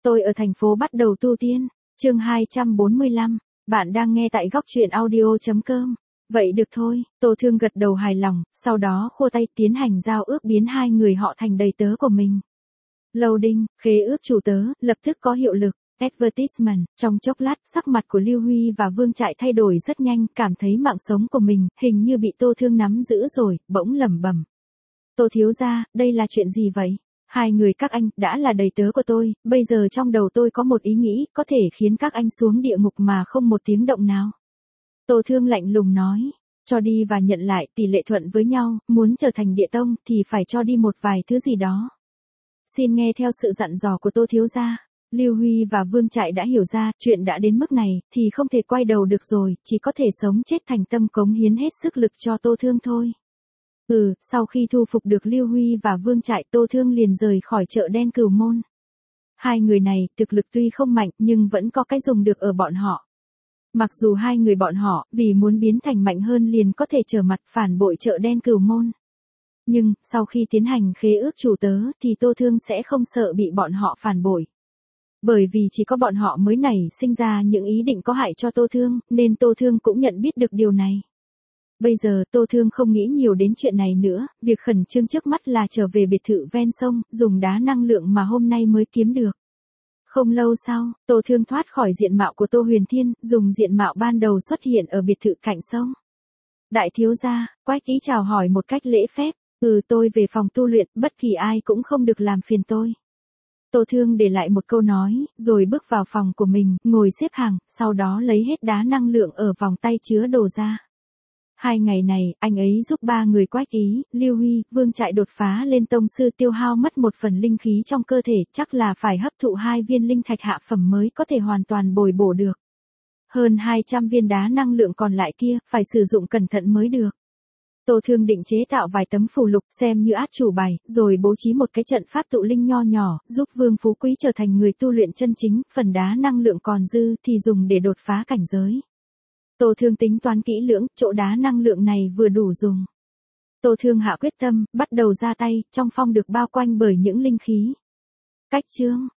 Tôi ở thành phố bắt đầu tu tiên. Chương 245. Bạn đang nghe tại góc truyện audio.com. Vậy được thôi, Tô Thương gật đầu hài lòng, sau đó khua tay tiến hành giao ước biến hai người họ thành đầy tớ của mình. Loading, khế ước chủ tớ, lập tức có hiệu lực. Advertisement, trong chốc lát, sắc mặt của Lưu Huy và Vương Trại thay đổi rất nhanh, cảm thấy mạng sống của mình, hình như bị Tô Thương nắm giữ rồi, bỗng lẩm bẩm. Tô thiếu gia, đây là chuyện gì vậy? Hai người các anh, đã là đầy tớ của tôi, bây giờ trong đầu tôi có một ý nghĩ, có thể khiến các anh xuống địa ngục mà không một tiếng động nào. Tô Thương lạnh lùng nói, cho đi và nhận lại tỷ lệ thuận với nhau, muốn trở thành địa tông thì phải cho đi một vài thứ gì đó. Xin nghe theo sự dặn dò của Tô thiếu gia. Lưu Huy và Vương Trại đã hiểu ra, chuyện đã đến mức này, thì không thể quay đầu được rồi, chỉ có thể sống chết thành tâm cống hiến hết sức lực cho Tô Thương thôi. Sau khi thu phục được Lưu Huy và Vương Trại, Tô Thương liền rời khỏi chợ đen Cửu Môn. Hai người này, thực lực tuy không mạnh, nhưng vẫn có cái dùng được ở bọn họ. Mặc dù hai người bọn họ, vì muốn biến thành mạnh hơn liền có thể trở mặt phản bội chợ đen Cửu Môn. Nhưng, sau khi tiến hành khế ước chủ tớ, thì Tô Thương sẽ không sợ bị bọn họ phản bội. Bởi vì chỉ có bọn họ mới nảy sinh ra những ý định có hại cho Tô Thương, nên Tô Thương cũng nhận biết được điều này. Bây giờ Tô Thương không nghĩ nhiều đến chuyện này nữa, việc khẩn trương trước mắt là trở về biệt thự ven sông, dùng đá năng lượng mà hôm nay mới kiếm được. Không lâu sau, Tô Thương thoát khỏi diện mạo của Tô Huyền Thiên, dùng diện mạo ban đầu xuất hiện ở biệt thự cạnh sông. Đại thiếu gia, Quách Ký chào hỏi một cách lễ phép, tôi về phòng tu luyện, bất kỳ ai cũng không được làm phiền tôi. Tô Thương để lại một câu nói, rồi bước vào phòng của mình, ngồi xếp hàng, sau đó lấy hết đá năng lượng ở vòng tay chứa đồ ra. 2 ngày này, anh ấy giúp 3 người Quách Ký, Lưu Huy, Vương Trại đột phá lên tông sư, tiêu hao mất một phần linh khí trong cơ thể, chắc là phải hấp thụ 2 viên linh thạch hạ phẩm mới có thể hoàn toàn bồi bổ được. Hơn 200 viên đá năng lượng còn lại kia, phải sử dụng cẩn thận mới được. Tô Thương định chế tạo vài tấm phù lục xem như át chủ bài, rồi bố trí một cái trận pháp tụ linh nho nhỏ, giúp Vương Phú Quý trở thành người tu luyện chân chính, phần đá năng lượng còn dư thì dùng để đột phá cảnh giới. Tô Thương tính toán kỹ lưỡng, chỗ đá năng lượng này vừa đủ dùng. Tô Thương hạ quyết tâm, bắt đầu ra tay, trong phong được bao quanh bởi những linh khí. Cách chương,